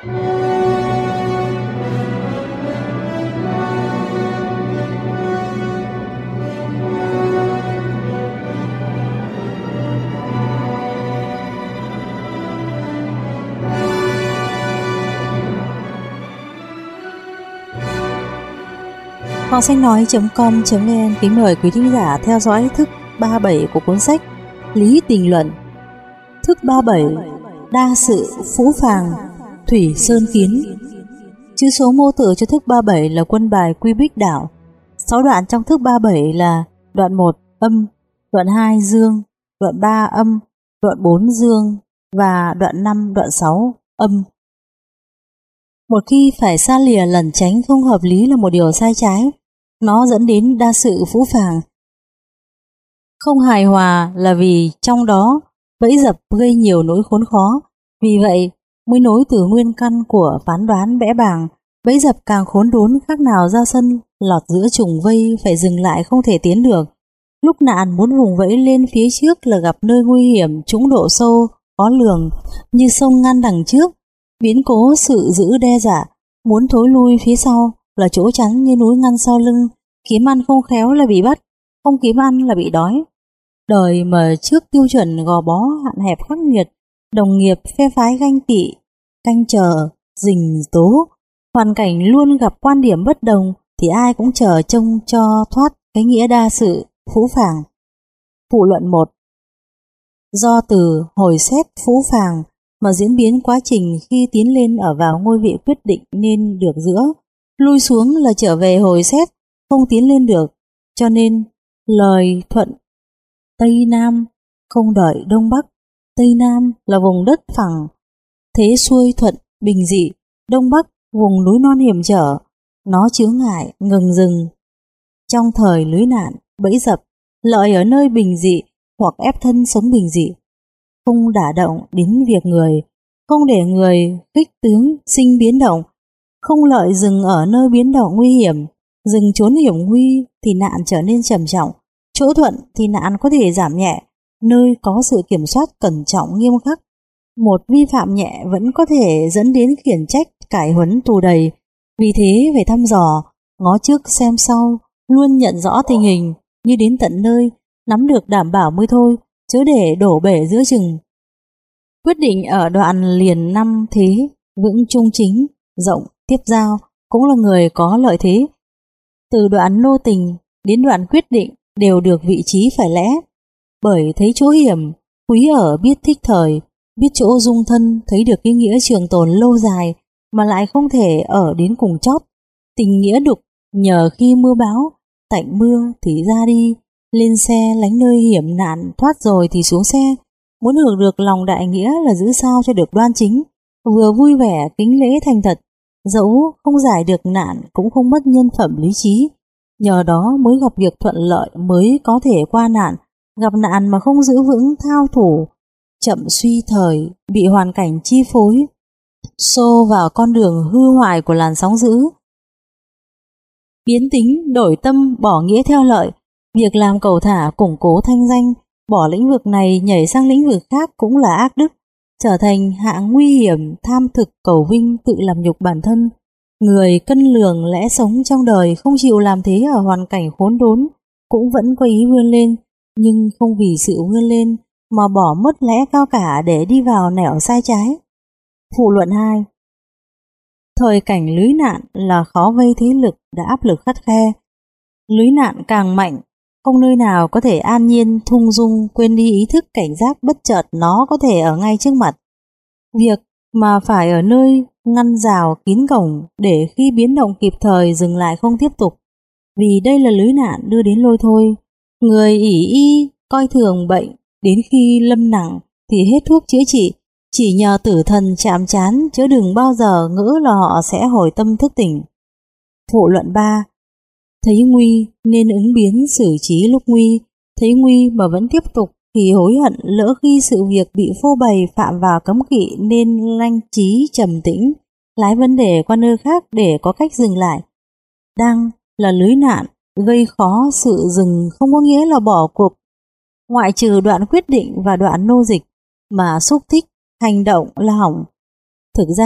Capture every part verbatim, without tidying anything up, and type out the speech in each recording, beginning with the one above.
Hoàng Sách Nói chấm com chấm vn kính mời quý thính giả theo dõi thức ba mươi bảy của cuốn sách Lý Tình Luận. Thức ba mươi bảy: Đa sự phũ phàng, thủy sơn kiến. Chữ số mô tả cho thức ba mươi bảy là quân bài quy bích đảo. Sáu đoạn trong thức ba mươi bảy là đoạn một âm, đoạn hai dương, đoạn ba âm, đoạn bốn dương và đoạn năm, đoạn sáu âm. Một khi phải xa lìa lẩn tránh không hợp lý là một điều sai trái. Nó dẫn đến đa sự phũ phàng. Không hài hòa là vì trong đó bẫy dập gây nhiều nỗi khốn khó. Vì vậy mới nối từ nguyên căn của phán đoán bẽ bàng. Bẫy dập càng khốn đốn khác nào ra sân lọt giữa trùng vây, phải dừng lại không thể tiến được. Lúc nạn muốn vùng vẫy lên phía trước là gặp nơi nguy hiểm trũng độ sâu khó lường, như sông ngăn đằng trước, biến cố sự giữ đe dọa. Muốn thối lui phía sau là chỗ chắn như núi ngăn sau lưng. Kiếm ăn không khéo là bị bắt, không kiếm ăn là bị đói. Đời mà trước tiêu chuẩn gò bó hạn hẹp khắc nghiệt, đồng nghiệp phe phái ganh tị, canh chờ, rình tố, hoàn cảnh luôn gặp quan điểm bất đồng, thì ai cũng chờ trông cho thoát cái nghĩa đa sự phũ phàng. Phụ luận một. Do từ hồi xét phũ phàng mà diễn biến quá trình khi tiến lên ở vào ngôi vị quyết định nên được giữa, lui xuống là trở về hồi xét, không tiến lên được, cho nên lời thuận Tây Nam không đợi Đông Bắc. Tây Nam là vùng đất phẳng, thế xuôi thuận bình dị, Đông Bắc vùng núi non hiểm trở, nó chướng ngại ngừng dừng. Trong thời lưới nạn, bẫy dập, lợi ở nơi bình dị hoặc ép thân sống bình dị, không đả động đến việc người, không để người kích tướng sinh biến động, không lợi dừng ở nơi biến động nguy hiểm. Dừng trốn hiểm nguy thì nạn trở nên trầm trọng, chỗ thuận thì nạn có thể giảm nhẹ, nơi có sự kiểm soát cẩn trọng nghiêm khắc. Một vi phạm nhẹ vẫn có thể dẫn đến khiển trách, cải huấn, tù đầy. Vì thế phải thăm dò, ngó trước xem sau, luôn nhận rõ tình hình, như đến tận nơi, nắm được đảm bảo mới thôi, chứ để đổ bể giữa chừng. Quyết định ở đoạn liền năm thế, vững trung chính, rộng, tiếp giao, cũng là người có lợi thế. Từ đoạn nô tình đến đoạn quyết định đều được vị trí phải lẽ, bởi thấy chỗ hiểm, quý ở biết thích thời, biết chỗ dung thân, thấy được cái nghĩa trường tồn lâu dài mà lại không thể ở đến cùng chót. Tình nghĩa đục nhờ khi mưa bão, tạnh mưa thì ra đi, lên xe lánh nơi hiểm nạn, thoát rồi thì xuống xe. Muốn hưởng được lòng đại nghĩa là giữ sao cho được đoan chính, vừa vui vẻ kính lễ thành thật, dẫu không giải được nạn cũng không mất nhân phẩm lý trí. Nhờ đó mới gặp việc thuận lợi, mới có thể qua nạn. Gặp nạn mà không giữ vững thao thủ, chậm suy thời, bị hoàn cảnh chi phối, xô vào con đường hư hoại của làn sóng dữ. Biến tính, đổi tâm, bỏ nghĩa theo lợi, việc làm cầu thả củng cố thanh danh, bỏ lĩnh vực này nhảy sang lĩnh vực khác cũng là ác đức, trở thành hạng nguy hiểm, tham thực cầu vinh, tự làm nhục bản thân. Người cân lường lẽ sống trong đời, không chịu làm thế ở hoàn cảnh khốn đốn, cũng vẫn có ý vươn lên, nhưng không vì sự vươn lên mà bỏ mất lẽ cao cả để đi vào nẻo sai trái. Phụ luận hai. Thời cảnh lưới nạn là khó vây thế lực đã áp lực khắt khe. Lưới nạn càng mạnh, không nơi nào có thể an nhiên thung dung, quên đi ý thức cảnh giác bất chợt nó có thể ở ngay trước mặt. Việc mà phải ở nơi ngăn rào kín cổng để khi biến động kịp thời dừng lại không tiếp tục. Vì đây là lưới nạn đưa đến lôi thôi. Người ỷ y coi thường bệnh, đến khi lâm nặng thì hết thuốc chữa trị, chỉ nhờ tử thần chạm trán, chứ đừng bao giờ ngỡ là họ sẽ hồi tâm thức tỉnh. Phụ luận ba. Thấy nguy nên ứng biến xử trí lúc nguy, thấy nguy mà vẫn tiếp tục thì hối hận, lỡ khi sự việc bị phô bày phạm vào cấm kỵ nên lanh trí trầm tĩnh, lái vấn đề qua nơi khác để có cách dừng lại. Đang là lưới nạn, gây khó sự dừng không có nghĩa là bỏ cuộc. Ngoại trừ đoạn quyết định và đoạn nô dịch mà xúc thích, hành động là hỏng. Thực ra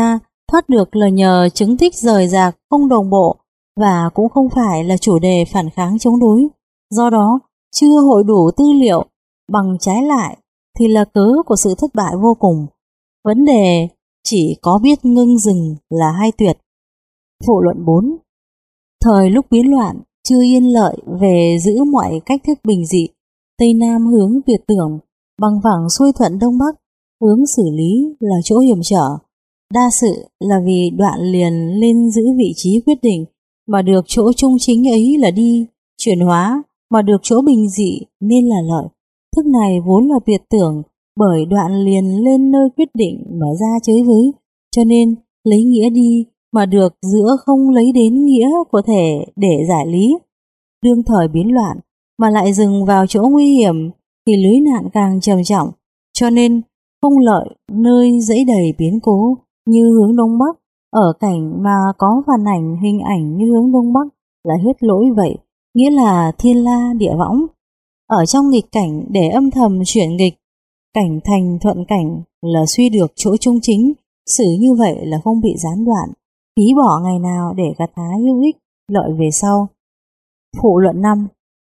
Thoát được là nhờ chứng tích rời rạc không đồng bộ và cũng không phải là chủ đề phản kháng chống đối. Do đó, chưa hội đủ tư liệu, bằng trái lại thì là cớ của sự thất bại vô cùng. Vấn đề chỉ có biết ngưng dừng là hay tuyệt. Phụ luận bốn. Thời lúc biến loạn, chưa yên lợi về giữ mọi cách thức bình dị, Tây Nam hướng Việt tưởng, bằng phẳng xuôi thuận Đông Bắc, hướng xử lý là chỗ hiểm trở. Đa sự là vì đoạn liền lên giữ vị trí quyết định, mà được chỗ trung chính ấy là đi, chuyển hóa, mà được chỗ bình dị nên là lợi. Thức này vốn là biệt tưởng, bởi đoạn liền lên nơi quyết định mà ra chới với, cho nên lấy nghĩa đi mà được giữa không lấy đến nghĩa có thể để giải lý. Đương thời biến loạn mà lại dừng vào chỗ nguy hiểm thì lưới nạn càng trầm trọng, cho nên không lợi nơi dẫy đầy biến cố như hướng Đông Bắc, ở cảnh mà có phản ảnh hình ảnh như hướng Đông Bắc là hết lỗi vậy, nghĩa là thiên la địa võng. Ở trong nghịch cảnh để âm thầm chuyển nghịch, cảnh thành thuận cảnh là suy được chỗ trung chính, xử như vậy là không bị gián đoạn, phí bỏ ngày nào để gặt hái hữu ích lợi về sau. Phụ luận năm.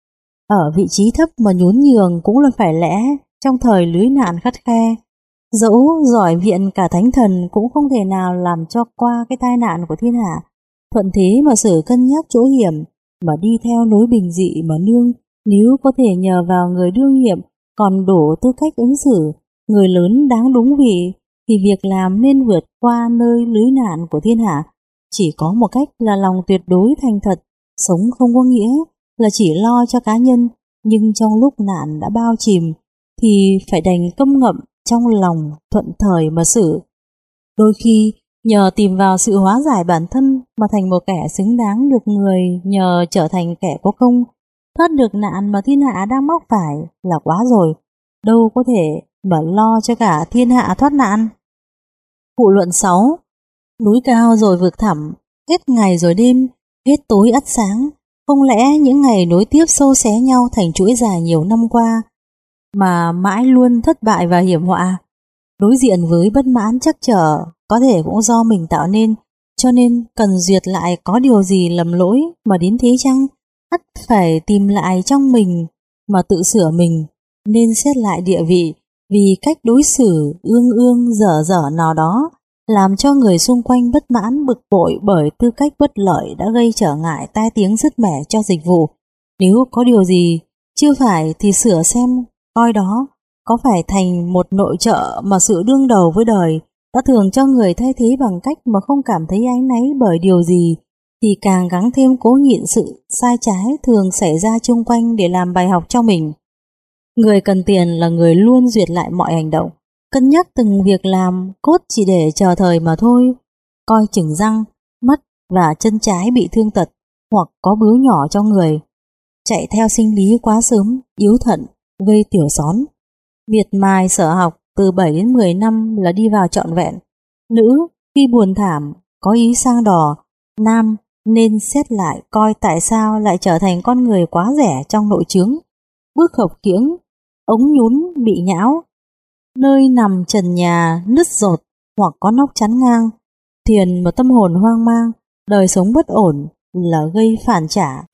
Ở vị trí thấp mà nhún nhường cũng là phải lẽ trong thời lưới nạn khắt khe. Dẫu giỏi viện cả thánh thần cũng không thể nào làm cho qua cái tai nạn của thiên hạ. Thuận thế mà xử cân nhắc chỗ hiểm, mà đi theo lối bình dị mà nương, nếu có thể nhờ vào người đương nhiệm còn đủ tư cách ứng xử, người lớn đáng đúng vị, thì việc làm nên vượt qua nơi lưới nạn của thiên hạ. Chỉ có một cách là lòng tuyệt đối thành thật, sống không có nghĩa là chỉ lo cho cá nhân, nhưng trong lúc nạn đã bao chìm thì phải đành câm ngậm trong lòng, thuận thời mà xử. Đôi khi nhờ tìm vào sự hóa giải bản thân mà thành một kẻ xứng đáng được người nhờ trở thành kẻ có công, thoát được nạn mà thiên hạ đang mắc phải là quá rồi, đâu có thể mà lo cho cả thiên hạ thoát nạn. Phụ luận sáu. Núi cao rồi vực thẳm, hết ngày rồi đêm, hết tối ắt sáng. Không lẽ những ngày nối tiếp xâu xé nhau thành chuỗi dài nhiều năm qua mà mãi luôn thất bại và hiểm họa? Đối diện với bất mãn trắc trở có thể cũng do mình tạo nên, cho nên cần duyệt lại có điều gì lầm lỗi mà đến thế chăng? Ắt phải tìm lại trong mình mà tự sửa mình, nên xét lại địa vị, vì cách đối xử ương ương dở dở nào đó làm cho người xung quanh bất mãn bực bội bởi tư cách bất lợi đã gây trở ngại tai tiếng sứt mẻ cho dịch vụ. Nếu có điều gì chưa phải thì sửa xem coi đó có phải thành một nội trợ mà sự đương đầu với đời đã thường cho người thay thế bằng cách mà không cảm thấy áy náy bởi điều gì, thì càng gắng thêm cố nhịn sự sai trái thường xảy ra chung quanh để làm bài học cho mình. Người cần tiền là người luôn duyệt lại mọi hành động, cân nhắc từng việc làm cốt chỉ để chờ thời mà thôi, coi chừng răng, mắt và chân trái bị thương tật hoặc có bướu nhỏ trong người. Chạy theo sinh lý quá sớm, yếu thận, gây tiểu xón. Miệt mài sở học từ bảy đến mười năm là đi vào trọn vẹn. Nữ khi buồn thảm, có ý sang đò, nam nên xét lại coi tại sao lại trở thành con người quá rẻ trong nội chướng. Bước khập khiễng, ống nhún bị nhão, nơi nằm trần nhà nứt dột hoặc có nóc chắn ngang, thiền mà tâm hồn hoang mang, đời sống bất ổn là gây phản trả.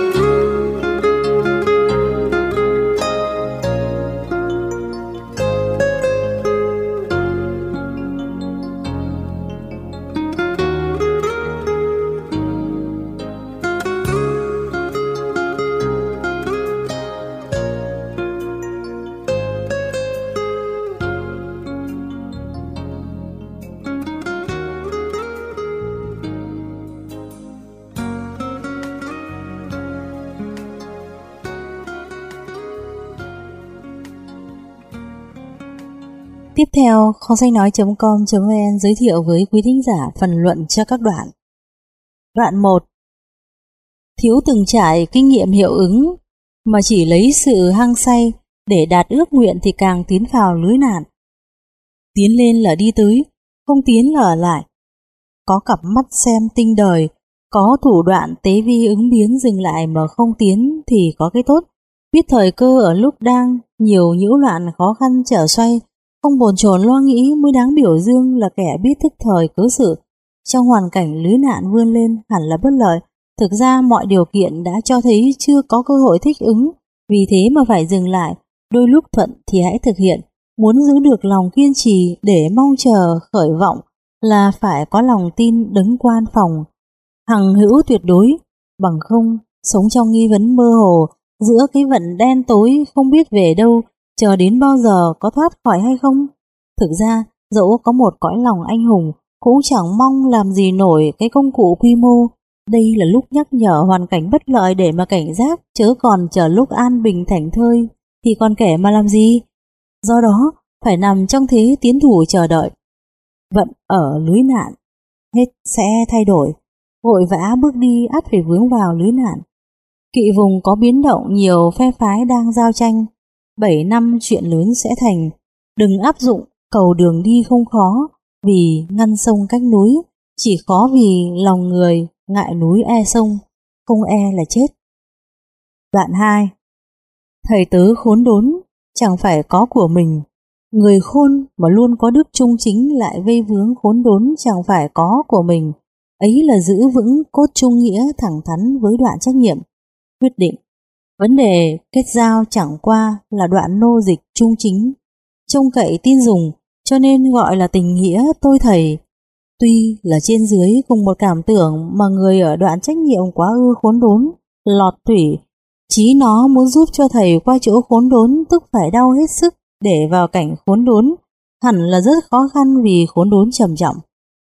Tiếp theo, kho sách nói chấm com chấm vn giới thiệu với quý thính giả phần luận cho các đoạn. Đoạn một. Thiếu từng trải kinh nghiệm hiệu ứng mà chỉ lấy sự hăng say để đạt ước nguyện thì càng tiến vào lưới nạn. Tiến lên là đi tới, không tiến là ở lại. Có cặp mắt xem tinh đời, có thủ đoạn tế vi ứng biến dừng lại mà không tiến thì có cái tốt. Biết thời cơ ở lúc đang nhiều nhiễu loạn khó khăn trở xoay, không bồn chồn lo nghĩ mới đáng biểu dương là kẻ biết thức thời cớ sự, Trong hoàn cảnh lưới nạn vươn lên hẳn là bất lợi, thực ra mọi điều kiện đã cho thấy chưa có cơ hội thích ứng, vì thế mà phải dừng lại. Đôi lúc thuận thì hãy thực hiện, muốn giữ được lòng kiên trì để mong chờ khởi vọng là phải có lòng tin đấng quan phòng, hằng hữu tuyệt đối, bằng không sống trong nghi vấn mơ hồ, giữa cái vận đen tối không biết về đâu, chờ đến bao giờ có thoát khỏi hay không. Thực ra dẫu có một cõi lòng anh hùng cũng chẳng mong làm gì nổi cái công cụ quy mô. Đây là lúc nhắc nhở hoàn cảnh bất lợi để mà cảnh giác, chớ còn chờ lúc an bình thảnh thơi thì còn kẻ mà làm gì. Do đó phải nằm trong thế tiến thủ chờ đợi. Vận ở lưới nạn hết sẽ thay đổi, vội vã bước đi ắt phải vướng vào lưới nạn. Kỵ vùng có biến động, nhiều phe phái đang giao tranh, bảy năm chuyện lớn sẽ thành. Đừng áp dụng cầu đường đi không khó, vì ngăn sông cách núi, chỉ khó vì lòng người ngại núi e sông, không e là chết. Đoạn hai. Thầy tớ khốn đốn chẳng phải có của mình, người khôn mà luôn có đức trung chính lại vây vướng khốn đốn chẳng phải có của mình. Ấy là giữ vững cốt trung nghĩa thẳng thắn với đoạn trách nhiệm, quyết định. Vấn đề kết giao chẳng qua là đoạn nô dịch trung chính, trông cậy tin dùng, cho nên gọi là tình nghĩa tôi thầy. Tuy là trên dưới cùng một cảm tưởng mà người ở đoạn trách nhiệm quá ư khốn đốn, lọt thủy, chí nó muốn giúp cho thầy qua chỗ khốn đốn tức phải đau hết sức để vào cảnh khốn đốn, hẳn là rất khó khăn vì khốn đốn trầm trọng.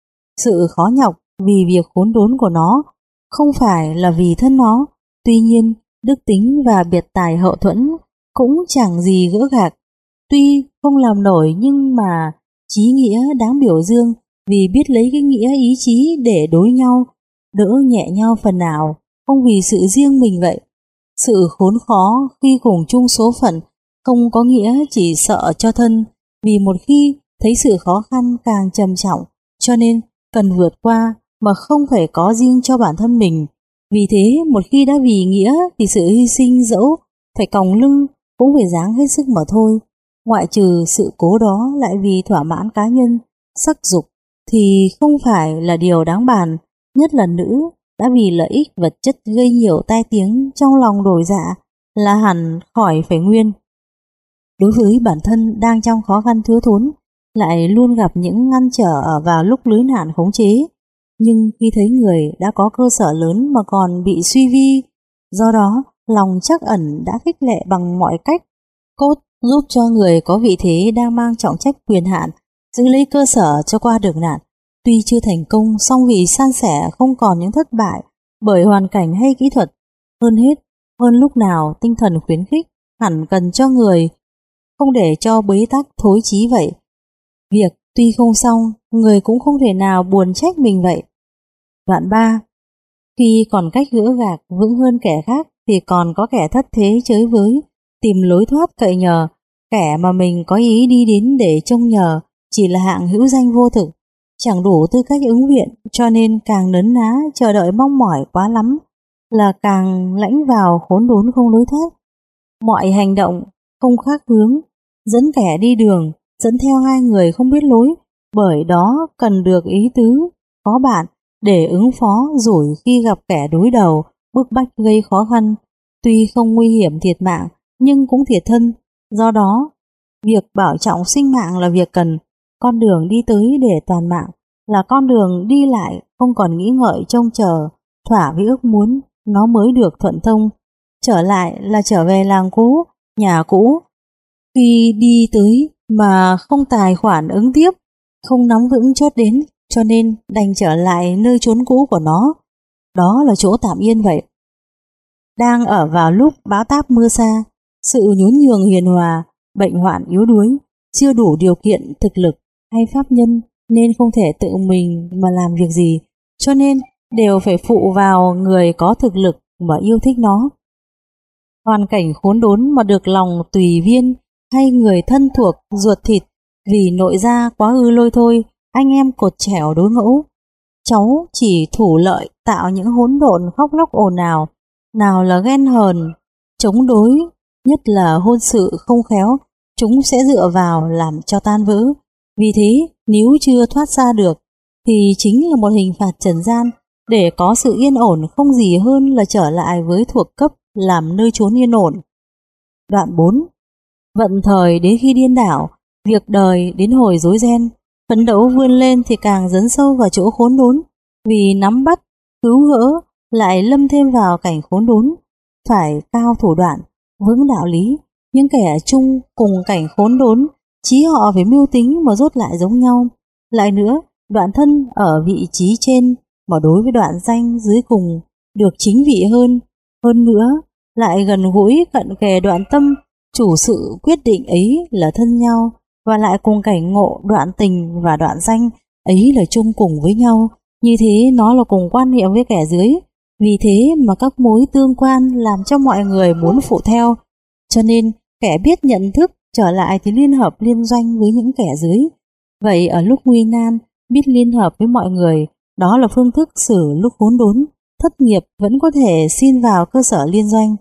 Sự khó nhọc vì việc khốn đốn của nó không phải là vì thân nó, tuy nhiên đức tính và biệt tài hậu thuẫn cũng chẳng gì gỡ gạc. Tuy không làm nổi nhưng mà chí nghĩa đáng biểu dương, vì biết lấy cái nghĩa ý chí để đối nhau, đỡ nhẹ nhau phần nào, không vì sự riêng mình vậy. Sự khốn khó khi cùng chung số phận không có nghĩa chỉ sợ cho thân, vì một khi thấy sự khó khăn càng trầm trọng, cho nên cần vượt qua mà không phải có riêng cho bản thân mình. Vì thế một khi đã vì nghĩa thì sự hy sinh dẫu phải còng lưng cũng phải dáng hết sức mà thôi. Ngoại trừ sự cố đó lại vì thỏa mãn cá nhân, sắc dục thì không phải là điều đáng bàn, nhất là nữ đã vì lợi ích vật chất gây nhiều tai tiếng trong lòng đổi dạ là hẳn khỏi phải nguyên. Đối với bản thân đang trong khó khăn thiếu thốn, lại luôn gặp những ngăn trở ở vào lúc lưới nạn khống chế, nhưng khi thấy người đã có cơ sở lớn mà còn bị suy vi, do đó lòng trắc ẩn đã khích lệ bằng mọi cách, cốt giúp cho người có vị thế đang mang trọng trách quyền hạn giữ lấy cơ sở cho qua được nạn. Tuy chưa thành công, song vì san sẻ không còn những thất bại bởi hoàn cảnh hay kỹ thuật. Hơn hết, hơn lúc nào tinh thần khuyến khích hẳn cần cho người, không để cho bế tắc thối chí vậy. Việc tuy không xong, người cũng không thể nào buồn trách mình vậy. Đoạn ba. Khi còn cách gỡ gạc vững hơn kẻ khác thì còn có kẻ thất thế chới với, tìm lối thoát cậy nhờ. Kẻ mà mình có ý đi đến để trông nhờ chỉ là hạng hữu danh vô thực, chẳng đủ tư cách ứng viện, cho nên càng nấn ná chờ đợi mong mỏi quá lắm là càng lãnh vào khốn đốn không lối thoát. Mọi hành động không khác hướng, dẫn kẻ đi đường, dẫn theo hai người không biết lối, bởi đó cần được ý tứ có bạn để ứng phó rủi khi gặp kẻ đối đầu bức bách gây khó khăn. Tuy không nguy hiểm thiệt mạng nhưng cũng thiệt thân, do đó việc bảo trọng sinh mạng là việc cần. Con đường đi tới để toàn mạng là con đường đi lại không còn nghĩ ngợi trông chờ, thỏa với ước muốn nó mới được thuận thông. Trở lại là trở về làng cũ, nhà cũ. Khi đi tới mà không tài khoản ứng tiếp, không nắm vững chốt đến, cho nên đành trở lại nơi chốn cũ của nó. Đó là chỗ tạm yên vậy. Đang ở vào lúc bão táp mưa xa, sự nhún nhường hiền hòa, bệnh hoạn yếu đuối, chưa đủ điều kiện thực lực hay pháp nhân nên không thể tự mình mà làm việc gì, cho nên đều phải phụ vào người có thực lực mà yêu thích nó. Hoàn cảnh khốn đốn mà được lòng tùy viên hay người thân thuộc ruột thịt vì nội gia quá ư lôi thôi, anh em cột chẻo đối ngẫu. Cháu chỉ thủ lợi tạo những hỗn độn khóc lóc ồn ào, nào là ghen hờn, chống đối, nhất là hôn sự không khéo, chúng sẽ dựa vào làm cho tan vỡ. Vì thế nếu chưa thoát ra được thì chính là một hình phạt trần gian. Để có sự yên ổn không gì hơn là trở lại với thuộc cấp làm nơi chốn yên ổn. Đoạn bốn. Vận thời đến khi điên đảo, việc đời đến hồi rối ren, phấn đấu vươn lên thì càng dấn sâu vào chỗ khốn đốn, vì nắm bắt, cứu gỡ, lại lâm thêm vào cảnh khốn đốn. Phải cao thủ đoạn, vững đạo lý, những kẻ chung cùng cảnh khốn đốn, chí họ phải mưu tính mà rốt lại giống nhau. Lại nữa, đoạn thân ở vị trí trên mà đối với đoạn danh dưới cùng được chính vị hơn. Hơn nữa, lại gần gũi cận kề đoạn tâm, chủ sự quyết định ấy là thân nhau, và lại cùng cảnh ngộ đoạn tình và đoạn danh ấy là chung cùng với nhau. Như thế nó là cùng quan niệm với kẻ dưới. Vì thế mà các mối tương quan làm cho mọi người muốn phụ theo. Cho nên kẻ biết nhận thức trở lại thì liên hợp liên doanh với những kẻ dưới. Vậy ở lúc nguy nan, biết liên hợp với mọi người, đó là phương thức xử lúc khốn đốn. Thất nghiệp vẫn có thể xin vào cơ sở liên doanh.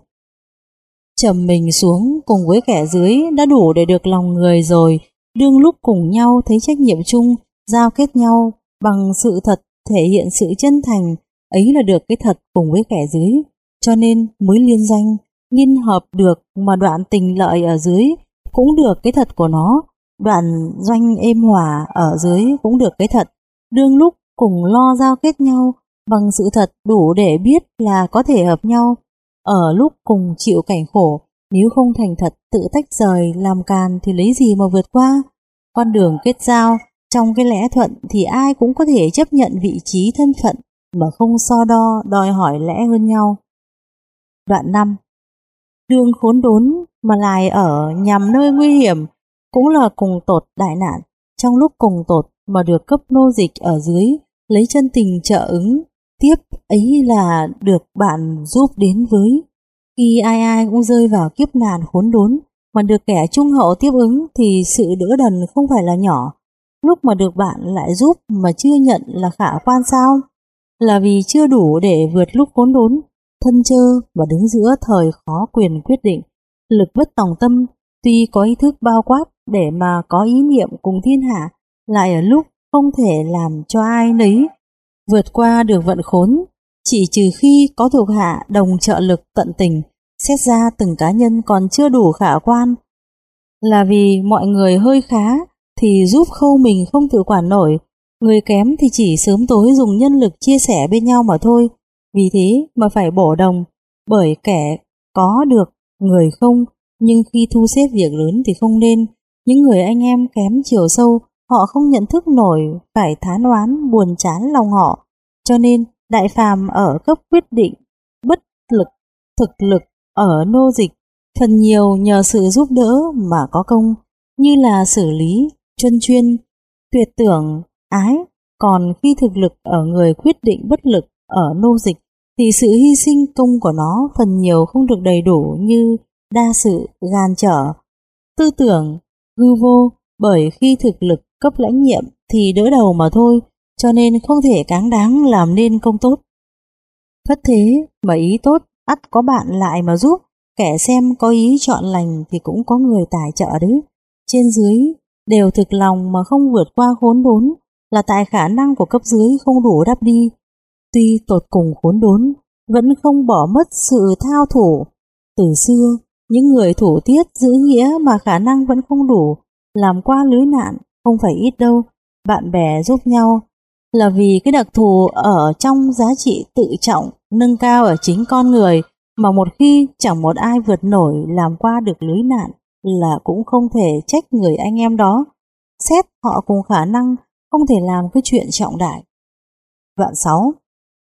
Trầm mình xuống cùng với kẻ dưới đã đủ để được lòng người rồi. Đương lúc cùng nhau thấy trách nhiệm chung, giao kết nhau bằng sự thật, thể hiện sự chân thành, ấy là được cái thật cùng với kẻ dưới. Cho nên mới liên doanh, liên hợp được, mà đoạn tình lợi ở dưới cũng được cái thật của nó, đoạn doanh êm hòa ở dưới cũng được cái thật. Đương lúc cùng lo giao kết nhau bằng sự thật đủ để biết là có thể hợp nhau. Ở lúc cùng chịu cảnh khổ, nếu không thành thật tự tách rời làm càn thì lấy gì mà vượt qua. Con đường kết giao trong cái lẽ thuận thì ai cũng có thể chấp nhận vị trí thân phận mà không so đo đòi hỏi lẽ hơn nhau. Đoạn năm. Đương khốn đốn mà lại ở nhằm nơi nguy hiểm cũng là cùng tột đại nạn. Trong lúc cùng tột mà được cấp nô dịch ở dưới, lấy chân tình trợ ứng tiếp, ấy là được bạn giúp đến với. Khi ai ai cũng rơi vào kiếp nạn khốn đốn mà được kẻ trung hậu tiếp ứng thì sự đỡ đần không phải là nhỏ. Lúc mà được bạn lại giúp mà chưa nhận là khả quan sao? Là vì chưa đủ để vượt lúc khốn đốn, thân chơ và đứng giữa thời khó quyền quyết định. Lực bất tòng tâm, tuy có ý thức bao quát để mà có ý niệm cùng thiên hạ, lại ở lúc không thể làm cho ai nấy vượt qua được vận khốn, chỉ trừ khi có thuộc hạ đồng trợ lực tận tình. Xét ra từng cá nhân còn chưa đủ khả quan, là vì mọi người hơi khá thì giúp khâu mình không tự quản nổi, người kém thì chỉ sớm tối dùng nhân lực chia sẻ bên nhau mà thôi. Vì thế mà phải bổ đồng, bởi kẻ có được người không, nhưng khi thu xếp việc lớn thì không nên. Những người anh em kém chiều sâu, họ không nhận thức nổi phải thán oán buồn chán lòng họ. Cho nên đại phàm ở cấp quyết định, bất lực, thực lực ở nô dịch, phần nhiều nhờ sự giúp đỡ mà có công, như là xử lý, chuyên chuyên, tuyệt tưởng, ái. Còn khi thực lực ở người quyết định bất lực ở nô dịch, thì sự hy sinh công của nó phần nhiều không được đầy đủ, như đa sự, gan trở, tư tưởng, hư vô. Bởi khi thực lực cấp lãnh nhiệm thì đỡ đầu mà thôi, cho nên không thể cáng đáng làm nên công tốt. Phất thế mà ý tốt, ắt có bạn lại mà giúp. Kẻ xem có ý chọn lành thì cũng có người tài trợ đấy. Trên dưới đều thực lòng mà không vượt qua khốn đốn, là tại khả năng của cấp dưới không đủ đắp đi. Tuy tột cùng khốn đốn, vẫn không bỏ mất sự thao thủ. Từ xưa, những người thủ tiết giữ nghĩa mà khả năng vẫn không đủ, làm qua lưới nạn không phải ít đâu. Bạn bè giúp nhau là vì cái đặc thù ở trong giá trị tự trọng nâng cao ở chính con người, mà một khi chẳng một ai vượt nổi làm qua được lưới nạn là cũng không thể trách người anh em đó. Xét họ cùng khả năng không thể làm cái chuyện trọng đại. Đoạn sáu.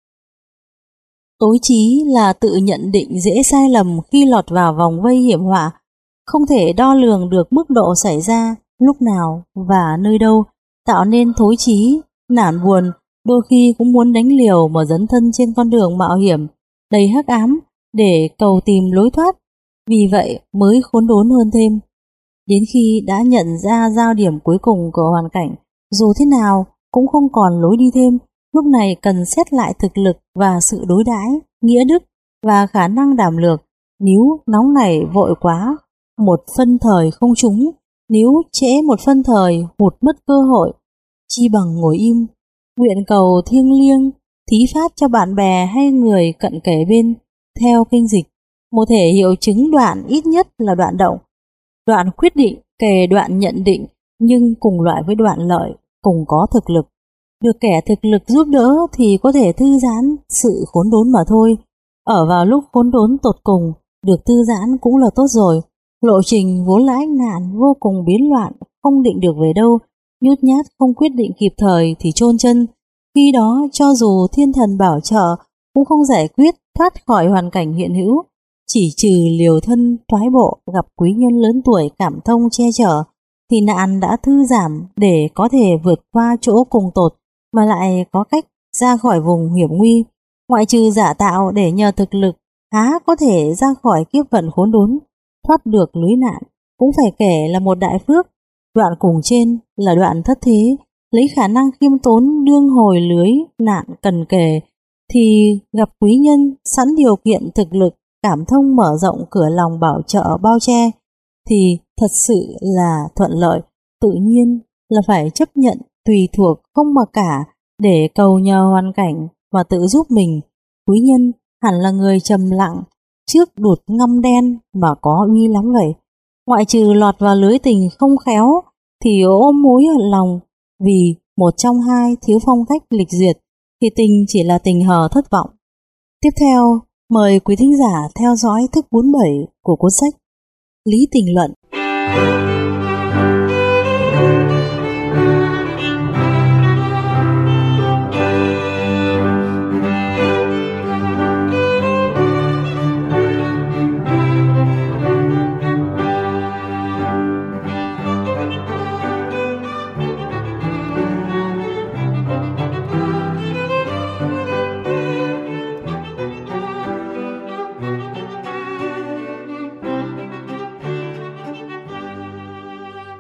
Tối trí là tự nhận định dễ sai lầm khi lọt vào vòng vây hiểm họa, không thể đo lường được mức độ xảy ra lúc nào và nơi đâu, tạo nên thối trí, nản buồn, đôi khi cũng muốn đánh liều mà dấn thân trên con đường mạo hiểm đầy hắc ám để cầu tìm lối thoát. Vì vậy mới khốn đốn hơn thêm. Đến khi đã nhận ra giao điểm cuối cùng của hoàn cảnh, dù thế nào cũng không còn lối đi thêm. Lúc này cần xét lại thực lực và sự đối đãi, nghĩa đức và khả năng đảm lược. Nếu nóng nảy vội quá, một phân thời không trúng; nếu trễ một phân thời hụt mất cơ hội, chi bằng ngồi im, nguyện cầu thiêng liêng, thí phát cho bạn bè hay người cận kề bên. Theo kinh dịch, một thể hiệu chứng đoạn ít nhất là đoạn động. Đoạn quyết định kề đoạn nhận định, nhưng cùng loại với đoạn lợi, cùng có thực lực. Được kẻ thực lực giúp đỡ thì có thể thư giãn sự khốn đốn mà thôi. Ở vào lúc khốn đốn tột cùng, được thư giãn cũng là tốt rồi. Lộ trình vốn là ách nạn vô cùng biến loạn, không định được về đâu, nhút nhát không quyết định kịp thời thì chôn chân. Khi đó cho dù thiên thần bảo trợ cũng không giải quyết thoát khỏi hoàn cảnh hiện hữu, chỉ trừ liều thân thoái bộ gặp quý nhân lớn tuổi cảm thông che chở thì nạn đã thư giảm để có thể vượt qua chỗ cùng tột mà lại có cách ra khỏi vùng hiểm nguy. Ngoại trừ giả tạo để nhờ thực lực há có thể ra khỏi kiếp vận khốn đốn, thoát được lưới nạn cũng phải kể là một đại phước. Đoạn cùng trên là đoạn thất thế, lấy khả năng khiêm tốn đương hồi lưới nạn cần kề thì gặp quý nhân sẵn điều kiện thực lực cảm thông mở rộng cửa lòng bảo trợ bao che thì thật sự là thuận lợi. Tự nhiên là phải chấp nhận tùy thuộc không mặc cả để cầu nhờ hoàn cảnh và tự giúp mình. Quý nhân hẳn là người trầm lặng trước đụt ngăm đen mà có uy lắm vậy. Ngoại trừ lọt vào lưới tình không khéo thì ôm mối hận lòng vì một trong hai thiếu phong cách lịch duyệt thì tình chỉ là tình hờ thất vọng. Tiếp theo, mời quý thính giả theo dõi thức bốn mươi bảy của cuốn sách Lý Tình Luận.